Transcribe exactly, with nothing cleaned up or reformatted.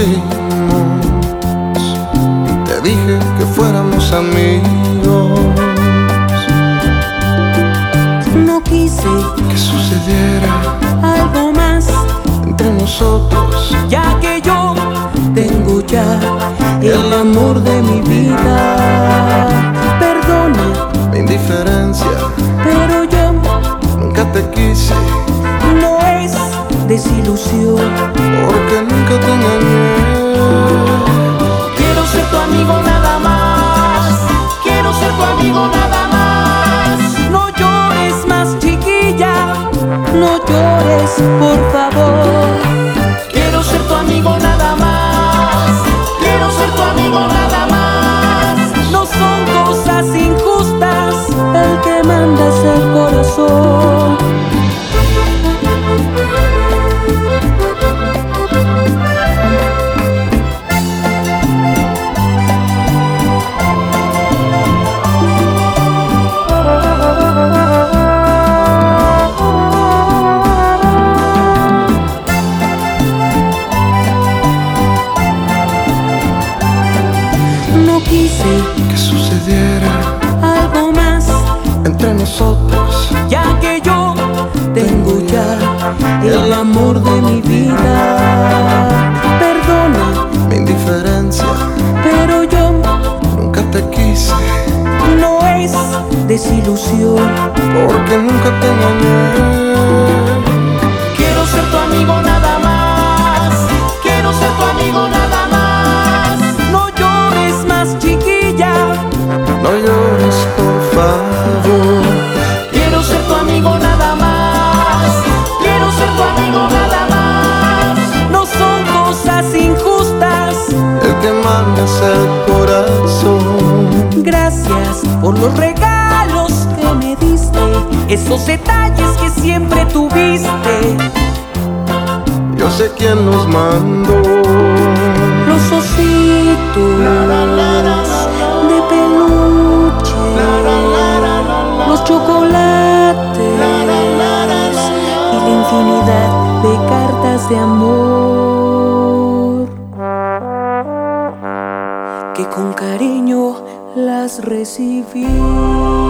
conocimos, te dije que fuéramos amigos. No quise que sucediera algo más entre nosotros, ya que yo tengo ya el amor de mi vida. Perdona mi indiferencia, pero yo nunca te quise, no es desilusión, porque nunca te engañé. quiero ser tu amigo nada más, quiero ser tu amigo nada más. No llores más, chiquilla, no llores, por favor. Quiero ser tu amigo nada más, quiero ser tu amigo nada más. No son cosas injustas, el que manda es el corazón. No quise que sucediera algo más, entre nosotros, ya que yo tengo ya el amor de mi vida. Perdona, mi indiferencia, pero yo nunca te quise, no es desilusión, porque nunca te engañé. quiero ser tu amigo nada más, quiero ser tu amigo nada más. No llores más, chiquilla, No llores, por favor. quiero ser tu amigo nada más, quiero ser tu amigo nada más. No son cosas injustas, El que manda es el corazón. gracias por los regalos que me diste, esos detalles que siempre tuviste. Yo sé quién los mandó. Los ositos de peluche, los chocolates y la infinidad de cartas de amor que con cariño las recibí.